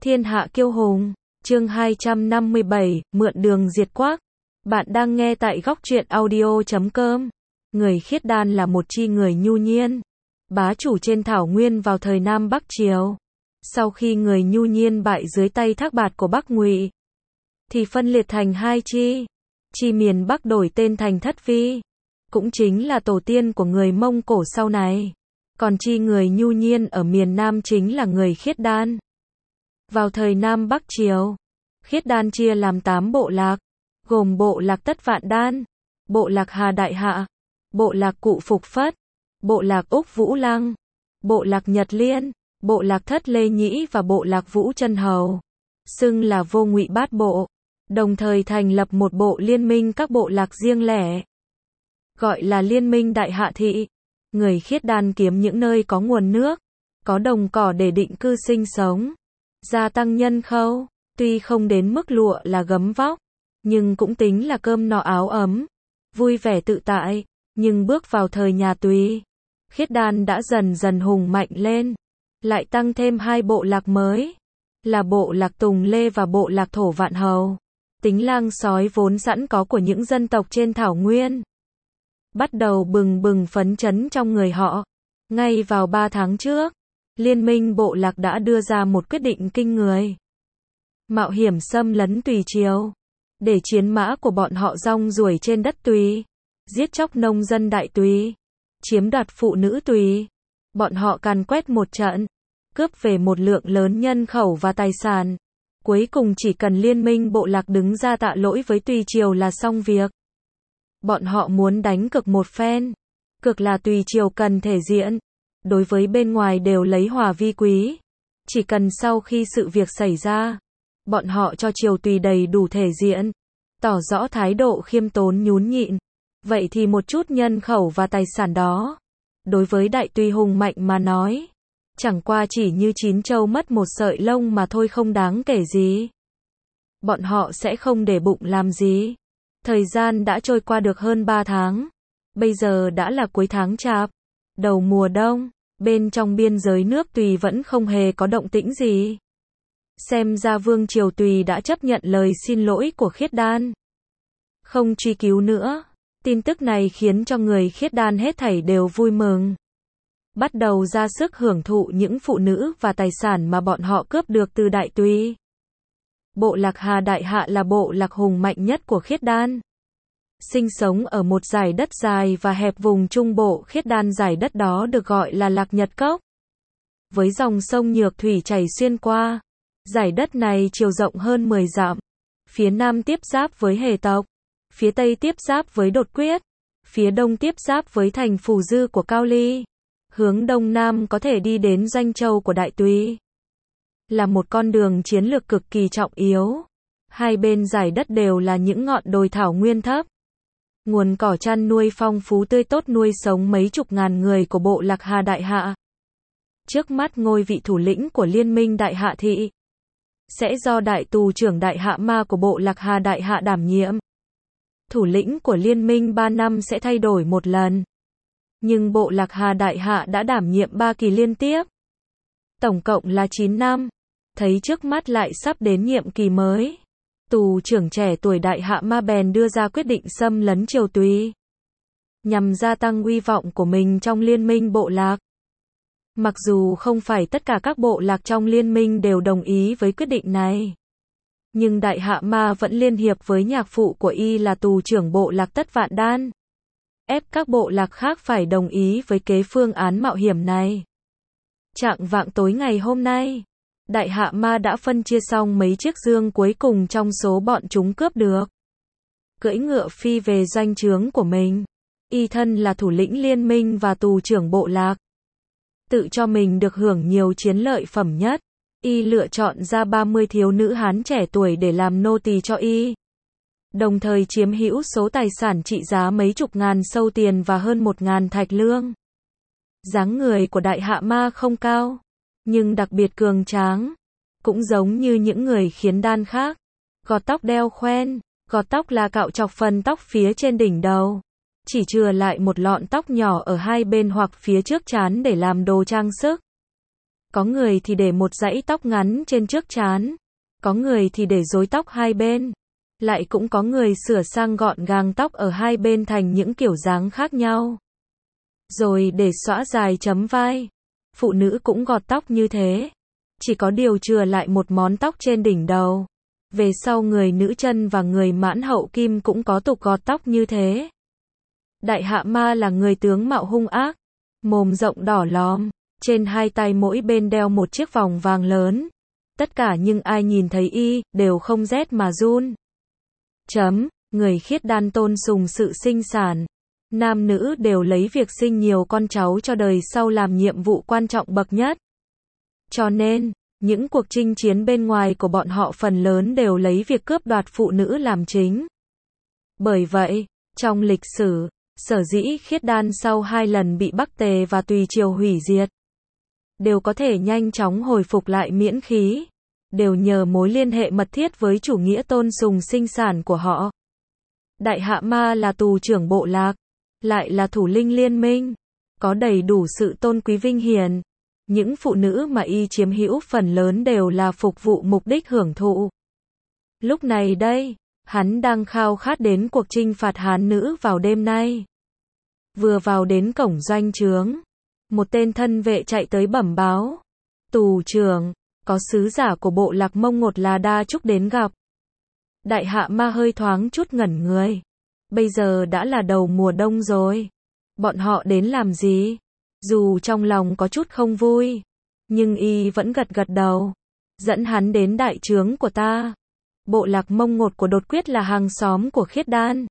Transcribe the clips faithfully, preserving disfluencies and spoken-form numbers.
Thiên hạ kiêu hùng, chương hai trăm năm mươi bảy, mượn đường diệt Quác. Bạn đang nghe tại góc truyện audio chấm com. Người Khiết Đan là một chi người nhu nhiên, bá chủ trên thảo nguyên vào thời Nam Bắc Triều. Sau khi người nhu nhiên bại dưới tay Thác Bạt của Bắc Ngụy, thì phân liệt thành hai chi. Chi miền Bắc đổi tên thành Thất Vi, cũng chính là tổ tiên của người Mông Cổ sau này. Còn chi người nhu nhiên ở miền Nam chính là người Khiết Đan. Vào thời Nam Bắc Triều, Khiết Đan chia làm tám bộ lạc, gồm bộ lạc Tất Vạn Đan, bộ lạc Hà Đại Hạ, bộ lạc Cụ Phục Phất, bộ lạc Úc Vũ Lăng, bộ lạc Nhật Liên, bộ lạc Thất Lê Nhĩ và bộ lạc Vũ Chân Hầu, xưng là Vô Ngụy Bát Bộ, đồng thời thành lập một bộ liên minh các bộ lạc riêng lẻ, gọi là Liên minh Đại Hạ Thị. Người Khiết Đan kiếm những nơi có nguồn nước, có đồng cỏ để định cư sinh sống, gia tăng nhân khẩu, tuy không đến mức lụa là gấm vóc, nhưng cũng tính là cơm no áo ấm, vui vẻ tự tại. Nhưng bước vào thời nhà Tùy, Khiết Đan đã dần dần hùng mạnh lên, lại tăng thêm hai bộ lạc mới, là bộ lạc Tùng Lê và bộ lạc Thổ Vạn Hầu, tính lang sói vốn sẵn có của những dân tộc trên thảo nguyên, bắt đầu bừng bừng phấn chấn trong người họ. Ngay vào ba tháng trước, Liên minh bộ lạc đã đưa ra một quyết định kinh người. Mạo hiểm xâm lấn Tùy Triều, để chiến mã của bọn họ rong ruổi trên đất Tùy, giết chóc nông dân Đại Tùy, chiếm đoạt phụ nữ Tùy. Bọn họ càn quét một trận, cướp về một lượng lớn nhân khẩu và tài sản. Cuối cùng chỉ cần liên minh bộ lạc đứng ra tạ lỗi với Tùy Triều là xong việc. Bọn họ muốn đánh cược một phen. Cược là Tùy Triều cần thể diện, đối với bên ngoài đều lấy hòa vi quý. Chỉ cần sau khi sự việc xảy ra, bọn họ cho Triều Tùy đầy đủ thể diện, tỏ rõ thái độ khiêm tốn nhún nhịn. Vậy thì một chút nhân khẩu và tài sản đó, đối với Đại Tùy hùng mạnh mà nói, chẳng qua chỉ như chín trâu mất một sợi lông mà thôi, không đáng kể gì. Bọn họ sẽ không để bụng làm gì. Thời gian đã trôi qua được hơn ba tháng. Bây giờ đã là cuối tháng Chạp, đầu mùa đông, bên trong biên giới nước Tùy vẫn không hề có động tĩnh gì. Xem ra Vương Triều Tùy đã chấp nhận lời xin lỗi của Khiết Đan, không truy cứu nữa. Tin tức này khiến cho người Khiết Đan hết thảy đều vui mừng, bắt đầu ra sức hưởng thụ những phụ nữ và tài sản mà bọn họ cướp được từ Đại Tùy. Bộ lạc Hà Đại Hạ là bộ lạc hùng mạnh nhất của Khiết Đan, sinh sống ở một dải đất dài và hẹp vùng trung bộ Khiết Đan. Dải đất đó được gọi là Lạc Nhật Cốc, với dòng sông Nhược Thủy chảy xuyên qua. Dải đất này chiều rộng hơn mười dặm, phía nam tiếp giáp với Hề tộc, phía tây tiếp giáp với Đột Quyết, phía đông tiếp giáp với thành Phù Dư của Cao Ly. Hướng đông nam có thể đi đến Doanh Châu của Đại Tùy, là một con đường chiến lược cực kỳ trọng yếu. Hai bên dải đất đều là những ngọn đồi thảo nguyên thấp, nguồn cỏ chăn nuôi phong phú tươi tốt, nuôi sống mấy chục ngàn người của bộ lạc Hà Đại Hạ. Trước mắt ngôi vị thủ lĩnh của Liên minh Đại Hạ Thị sẽ do đại tù trưởng Đại Hạ Ma của bộ lạc Hà Đại Hạ đảm nhiệm. Thủ lĩnh của liên minh ba năm sẽ thay đổi một lần, nhưng bộ lạc Hà Đại Hạ đã đảm nhiệm ba kỳ liên tiếp, tổng cộng là chín năm. Thấy trước mắt lại sắp đến nhiệm kỳ mới, tù trưởng trẻ tuổi Đại Hạ Ma bèn đưa ra quyết định xâm lấn Triều Tùy, nhằm gia tăng uy vọng của mình trong liên minh bộ lạc. Mặc dù không phải tất cả các bộ lạc trong liên minh đều đồng ý với quyết định này, nhưng Đại Hạ Ma vẫn liên hiệp với nhạc phụ của y là tù trưởng bộ lạc Tất Vạn Đan, ép các bộ lạc khác phải đồng ý với kế phương án mạo hiểm này. Chạng vạng tối ngày hôm nay, Đại Hạ Ma đã phân chia xong mấy chiếc dương cuối cùng trong số bọn chúng cướp được, cưỡi ngựa phi về doanh trướng của mình. Y thân là thủ lĩnh liên minh và tù trưởng bộ lạc, tự cho mình được hưởng nhiều chiến lợi phẩm nhất. Y lựa chọn ra ba mươi thiếu nữ Hán trẻ tuổi để làm nô tỳ cho y, đồng thời chiếm hữu số tài sản trị giá mấy chục ngàn sâu tiền và hơn một ngàn thạch lương. Dáng người của Đại Hạ Ma không cao, nhưng đặc biệt cường tráng, cũng giống như những người Khiết Đan khác. Gọt tóc đeo khoen, gọt tóc là cạo chọc phần tóc phía trên đỉnh đầu, chỉ chừa lại một lọn tóc nhỏ ở hai bên hoặc phía trước trán để làm đồ trang sức. Có người thì để một dãy tóc ngắn trên trước trán, có người thì để rối tóc hai bên, lại cũng có người sửa sang gọn gàng tóc ở hai bên thành những kiểu dáng khác nhau. Rồi để xõa dài chấm vai. Phụ nữ cũng gọt tóc như thế, chỉ có điều chừa lại một món tóc trên đỉnh đầu. Về sau người nữ chân và người Mãn Hậu Kim cũng có tục gọt tóc như thế. Đại Hạ Ma là người tướng mạo hung ác, mồm rộng đỏ lòm, trên hai tay mỗi bên đeo một chiếc vòng vàng lớn. Tất cả nhưng ai nhìn thấy y, đều không rét mà run. Chấm, người khiết đan tôn sùng sự sinh sản. Nam nữ đều lấy việc sinh nhiều con cháu cho đời sau làm nhiệm vụ quan trọng bậc nhất. Cho nên, những cuộc chinh chiến bên ngoài của bọn họ phần lớn đều lấy việc cướp đoạt phụ nữ làm chính. Bởi vậy, trong lịch sử, sở dĩ khiết đan sau hai lần bị Bắc Tề và Tùy Triều hủy diệt, đều có thể nhanh chóng hồi phục lại miễn khí, đều nhờ mối liên hệ mật thiết với chủ nghĩa tôn sùng sinh sản của họ. Đại Hạ Ma là tù trưởng bộ lạc, lại là thủ linh liên minh, có đầy đủ sự tôn quý vinh hiển. Những phụ nữ mà y chiếm hữu phần lớn đều là phục vụ mục đích hưởng thụ. Lúc này đây, hắn đang khao khát đến cuộc chinh phạt Hán nữ vào đêm nay. Vừa vào đến cổng doanh trướng, một tên thân vệ chạy tới bẩm báo. Tù trưởng, có sứ giả của bộ lạc Mông Ngột là Đa Trúc đến gặp. Đại Hạ Ma hơi thoáng chút ngẩn người. Bây giờ đã là đầu mùa đông rồi. Bọn họ đến làm gì? Dù trong lòng có chút không vui, nhưng y vẫn gật gật đầu. Dẫn hắn đến đại trướng của ta. Bộ lạc Mông Ngột của Đột Quyết là hàng xóm của Khiết Đan.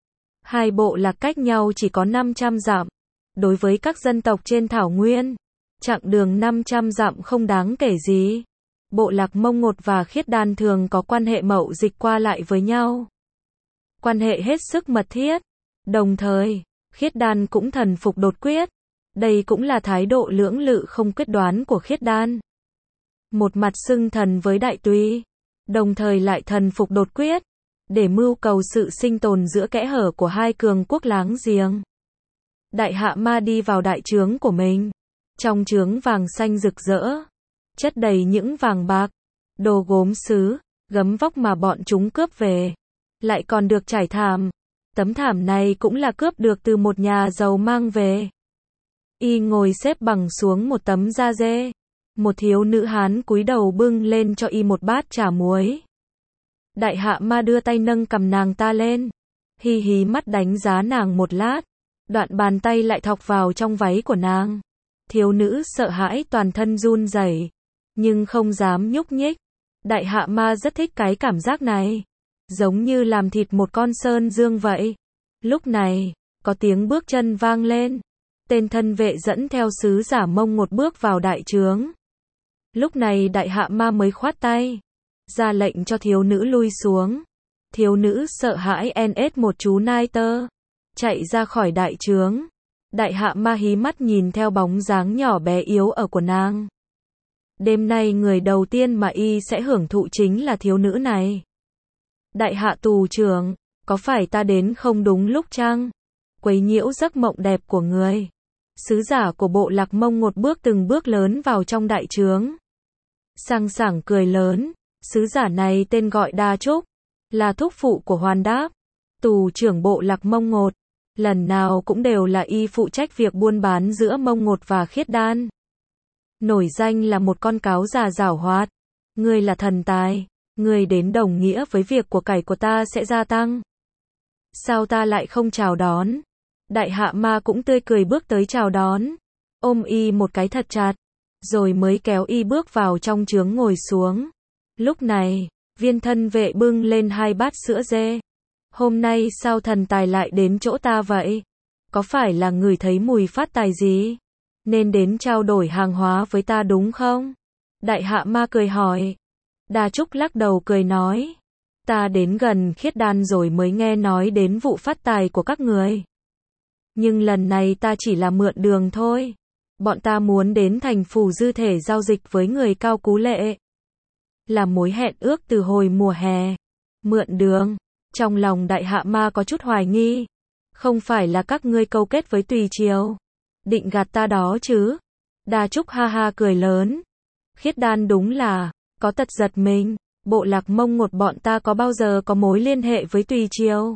Hai bộ lạc cách nhau chỉ có năm trăm dặm. Đối với các dân tộc trên thảo nguyên, chặng đường năm trăm dặm không đáng kể gì. Bộ lạc Mông Ngột và Khiết Đan thường có quan hệ mậu dịch qua lại với nhau. Quan hệ hết sức mật thiết. Đồng thời, Khiết Đan cũng thần phục Đột Quyết. Đây cũng là thái độ lưỡng lự không quyết đoán của Khiết Đan. Một mặt xưng thần với Đại Tùy, đồng thời lại thần phục Đột Quyết, để mưu cầu sự sinh tồn giữa kẽ hở của hai cường quốc láng giềng. Đại Hạ Ma đi vào đại trướng của mình. Trong trướng vàng xanh rực rỡ, chất đầy những vàng bạc, đồ gốm sứ, gấm vóc mà bọn chúng cướp về. Lại còn được trải thảm. Tấm thảm này cũng là cướp được từ một nhà giàu mang về. Y ngồi xếp bằng xuống một tấm da dê. Một thiếu nữ Hán cúi đầu bưng lên cho y một bát trà muối. Đại Hạ Ma đưa tay nâng cầm nàng ta lên, hí hí mắt đánh giá nàng một lát, đoạn bàn tay lại thọc vào trong váy của nàng. Thiếu nữ sợ hãi toàn thân run rẩy, nhưng không dám nhúc nhích. Đại Hạ Ma rất thích cái cảm giác này, giống như làm thịt một con sơn dương vậy. Lúc này, có tiếng bước chân vang lên. Tên thân vệ dẫn theo sứ giả Mông Ngột bước vào đại trướng. Lúc này Đại Hạ Ma mới khoát tay, ra lệnh cho thiếu nữ lui xuống. Thiếu nữ sợ hãi en ết một chú nai tơ, chạy ra khỏi đại trướng. Đại Hạ Ma hí mắt nhìn theo bóng dáng nhỏ bé yếu ở của nàng. Đêm nay người đầu tiên mà y sẽ hưởng thụ chính là thiếu nữ này. Đại Hạ tù trưởng, có phải ta đến không đúng lúc chăng? Quấy nhiễu giấc mộng đẹp của người. Sứ giả của bộ lạc Mông Ngột bước từng bước lớn vào trong đại trướng. Sang sảng cười lớn. Sứ giả này tên gọi Đa Trúc, là thúc phụ của Hoàn Đáp, tù trưởng bộ lạc Mông Ngột. Lần nào cũng đều là y phụ trách việc buôn bán giữa Mông Ngột và Khiết Đan. Nổi danh là một con cáo già giảo hoạt. Ngươi là thần tài, ngươi đến đồng nghĩa với việc của cải của ta sẽ gia tăng. Sao ta lại không chào đón? Đại Hạ Ma cũng tươi cười bước tới chào đón, ôm y một cái thật chặt, rồi mới kéo y bước vào trong trướng ngồi xuống. Lúc này, viên thân vệ bưng lên hai bát sữa dê. Hôm nay sao thần tài lại đến chỗ ta vậy? Có phải là ngửi thấy mùi phát tài gì? Nên đến trao đổi hàng hóa với ta đúng không? Đại Hạ Ma cười hỏi. Đa Trúc lắc đầu cười nói. Ta đến gần Khiết Đan rồi mới nghe nói đến vụ phát tài của các người. Nhưng lần này ta chỉ là mượn đường thôi. Bọn ta muốn đến thành phủ Dư Thể giao dịch với người Cao Cú Lệ. Là mối hẹn ước từ hồi mùa hè. Mượn đường. Trong lòng Đại Hạ Ma có chút hoài nghi. Không phải là các ngươi câu kết với Tùy Triều, định gạt ta đó chứ? Đa Trúc ha ha cười lớn. Khiết đan đúng là, có tật giật mình, bộ lạc Mông Ngột bọn ta có bao giờ có mối liên hệ với Tùy Triều?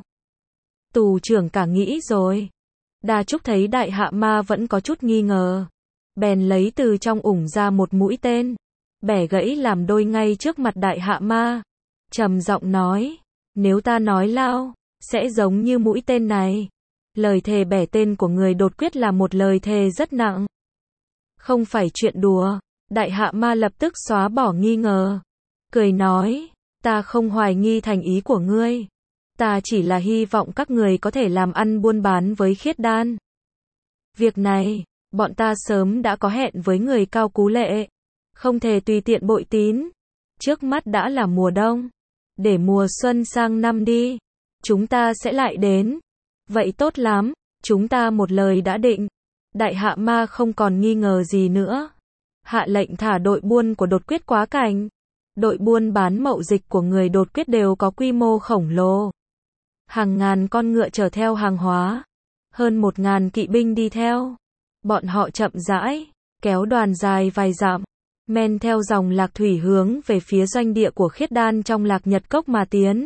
Tù trưởng cả nghĩ rồi. Đa Trúc thấy Đại Hạ Ma vẫn có chút nghi ngờ. Bèn lấy từ trong ủng ra một mũi tên. Bẻ gãy làm đôi ngay trước mặt Đại Hạ Ma. Trầm giọng nói, nếu ta nói lao, sẽ giống như mũi tên này. Lời thề bẻ tên của người đột quyết là một lời thề rất nặng. Không phải chuyện đùa. Đại Hạ Ma lập tức xóa bỏ nghi ngờ. Cười nói, ta không hoài nghi thành ý của ngươi. Ta chỉ là hy vọng các người có thể làm ăn buôn bán với khiết đan. Việc này, bọn ta sớm đã có hẹn với người Cao Cú Lệ. Không thể tùy tiện bội tín. Trước mắt đã là mùa đông. Để mùa xuân sang năm đi. Chúng ta sẽ lại đến. Vậy tốt lắm, chúng ta một lời đã định. Đại Hạ Ma không còn nghi ngờ gì nữa. Hạ lệnh thả đội buôn của đột quyết quá cảnh. Đội buôn bán mậu dịch của người đột quyết đều có quy mô khổng lồ. Hàng ngàn con ngựa chở theo hàng hóa. Hơn một ngàn kỵ binh đi theo. Bọn họ chậm rãi, kéo đoàn dài vài dặm. Men theo dòng lạc thủy hướng về phía doanh địa của khiết đan trong lạc Nhật Cốc mà tiến.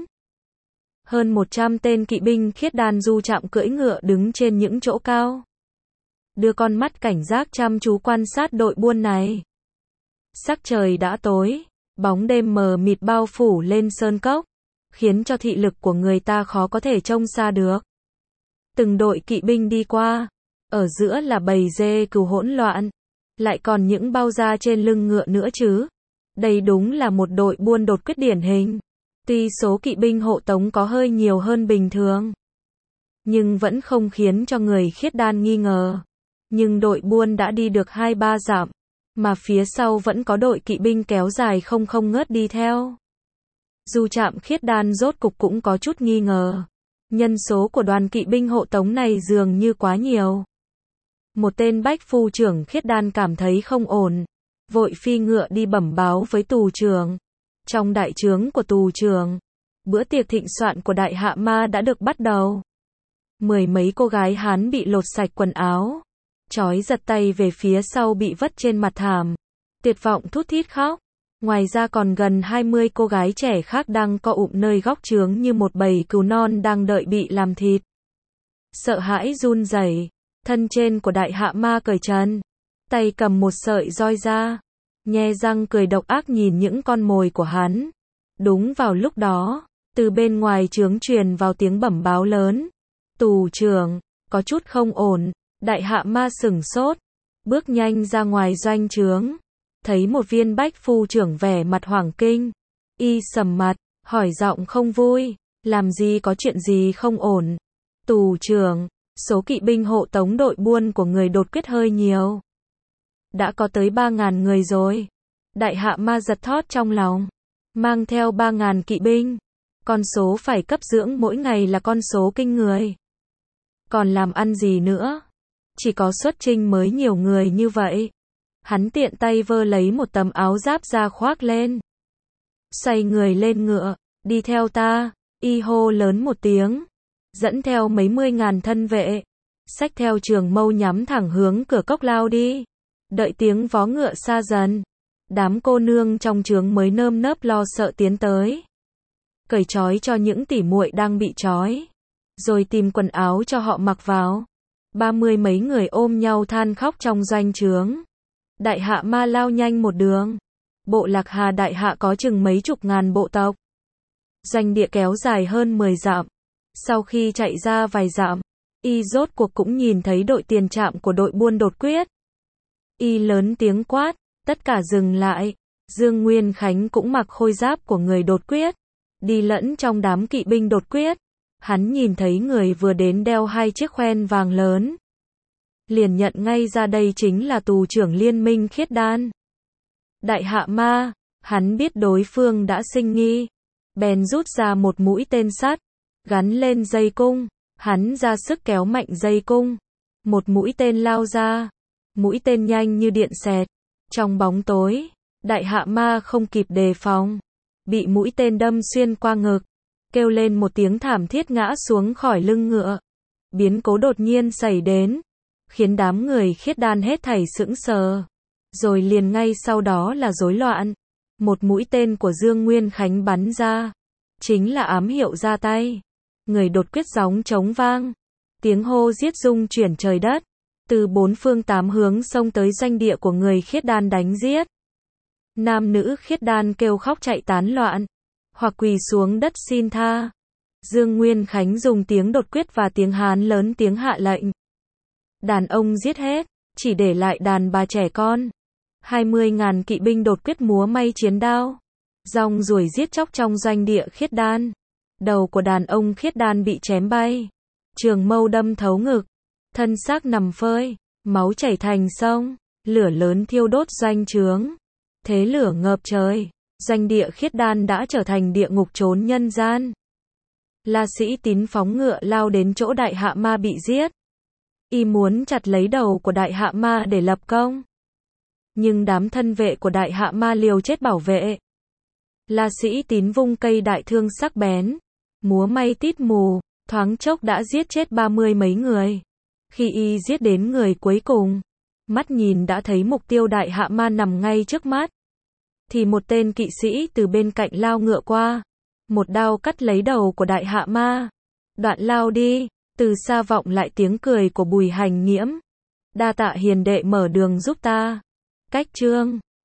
Hơn một trăm tên kỵ binh khiết đan du chạm cưỡi ngựa đứng trên những chỗ cao. Đưa con mắt cảnh giác chăm chú quan sát đội buôn này. Sắc trời đã tối, bóng đêm mờ mịt bao phủ lên sơn cốc, khiến cho thị lực của người ta khó có thể trông xa được. Từng đội kỵ binh đi qua, ở giữa là bầy dê cừu hỗn loạn, lại còn những bao da trên lưng ngựa nữa chứ. Đây đúng là một đội buôn đột quyết điển hình. Tuy số kỵ binh hộ tống có hơi nhiều hơn bình thường, nhưng vẫn không khiến cho người khiết đan nghi ngờ. Nhưng đội buôn đã đi được hai ba dặm, mà phía sau vẫn có đội kỵ binh kéo dài không không ngớt đi theo. Du trạm khiết đan rốt cục cũng có chút nghi ngờ. Nhân số của đoàn kỵ binh hộ tống này dường như quá nhiều. Một tên bách phu trưởng khiết đan cảm thấy không ổn. Vội phi ngựa đi bẩm báo với tù trưởng. Trong đại trướng của tù trưởng, bữa tiệc thịnh soạn của Đại Hạ Ma đã được bắt đầu. Mười mấy cô gái Hán bị lột sạch quần áo, trói giật tay về phía sau bị vất trên mặt thảm, tuyệt vọng thút thít khóc. Ngoài ra còn gần hai mươi cô gái trẻ khác đang co ụm nơi góc trướng như một bầy cừu non đang đợi bị làm thịt. Sợ hãi run rẩy, thân trên của Đại Hạ Ma cởi trần, tay cầm một sợi roi ra, nhe răng cười độc ác nhìn những con mồi của hắn. Đúng vào lúc đó, từ bên ngoài trướng truyền vào tiếng bẩm báo lớn. Tù trưởng, có chút không ổn. Đại Hạ Ma sửng sốt, bước nhanh ra ngoài doanh trướng, thấy một viên bách phu trưởng vẻ mặt hoảng kinh. Y sầm mặt, hỏi giọng không vui, làm gì có chuyện gì không ổn. Tù trưởng, số kỵ binh hộ tống đội buôn của người đột quyết hơi nhiều. Đã có tới ba ngàn người rồi. Đại Hạ Ma giật thót trong lòng. Mang theo ba ngàn kỵ binh. Con số phải cấp dưỡng mỗi ngày là con số kinh người. Còn làm ăn gì nữa? Chỉ có xuất chinh mới nhiều người như vậy. Hắn tiện tay vơ lấy một tấm áo giáp ra khoác lên. Xoay người lên ngựa, đi theo ta. Y hô lớn một tiếng. Dẫn theo mấy mươi ngàn thân vệ. Xách theo trường mâu nhắm thẳng hướng cửa cốc lao đi. Đợi tiếng vó ngựa xa dần. Đám cô nương trong trướng mới nơm nớp lo sợ tiến tới. Cởi trói cho những tỉ muội đang bị trói. Rồi tìm quần áo cho họ mặc vào. Ba mươi mấy người ôm nhau than khóc trong doanh trướng. Đại Hạ Ma lao nhanh một đường. Bộ lạc Hà Đại Hạ có chừng mấy chục ngàn bộ tộc. Doanh địa kéo dài hơn mười dặm. Sau khi chạy ra vài dặm, Y rốt cuộc cũng nhìn thấy đội tiền trạm của đội buôn đột quyết. Y lớn tiếng quát, tất cả dừng lại. Dương Nguyên Khánh cũng mặc khôi giáp của người đột quyết, đi lẫn trong đám kỵ binh đột quyết. Hắn nhìn thấy người vừa đến đeo hai chiếc khoen vàng lớn. Liền nhận ngay ra đây chính là tù trưởng liên minh khiết đan. Đại Hạ Ma, hắn biết đối phương đã sinh nghi. Bèn rút ra một mũi tên sắt, gắn lên dây cung. Hắn ra sức kéo mạnh dây cung. Một mũi tên lao ra. Mũi tên nhanh như điện xẹt. Trong bóng tối, Đại Hạ Ma không kịp đề phòng. Bị mũi tên đâm xuyên qua ngực. Kêu lên một tiếng thảm thiết ngã xuống khỏi lưng ngựa. Biến cố đột nhiên xảy đến, khiến đám người khiết đan hết thảy sững sờ. Rồi liền ngay sau đó là rối loạn. Một mũi tên của Dương Nguyên Khánh bắn ra, chính là ám hiệu ra tay. Người đột quyết gióng trống vang, tiếng hô giết rung chuyển trời đất, từ bốn phương tám hướng xông tới doanh địa của người khiết đan đánh giết. Nam nữ khiết đan kêu khóc chạy tán loạn, hoặc quỳ xuống đất xin tha. Dương Nguyên Khánh dùng tiếng đột quyết và tiếng Hán lớn tiếng hạ lệnh. Đàn ông giết hết, chỉ để lại đàn bà trẻ con. Hai mươi ngàn kỵ binh đột quyết múa may chiến đao, rong ruổi giết chóc trong doanh địa khiết đan. Đầu của đàn ông khiết đan bị chém bay, trường mâu đâm thấu ngực, thân xác nằm phơi, máu chảy thành sông, lửa lớn thiêu đốt doanh trướng. Thế lửa ngập trời, doanh địa khiết đan đã trở thành địa ngục trốn nhân gian. La Sĩ Tín phóng ngựa lao đến chỗ Đại Hạ Ma bị giết. Y muốn chặt lấy đầu của Đại Hạ Ma để lập công. Nhưng đám thân vệ của Đại Hạ Ma liều chết bảo vệ. La Sĩ Tín vung cây đại thương sắc bén, múa may tít mù, thoáng chốc đã giết chết ba mươi mấy người. Khi y giết đến người cuối cùng, mắt nhìn đã thấy mục tiêu Đại Hạ Ma nằm ngay trước mắt, thì một tên kỵ sĩ từ bên cạnh lao ngựa qua, một đao cắt lấy đầu của Đại Hạ Ma. Đoạn lao đi, từ xa vọng lại tiếng cười của Bùi Hành Nghiễm. Đa tạ hiền đệ mở đường giúp ta. Cách chương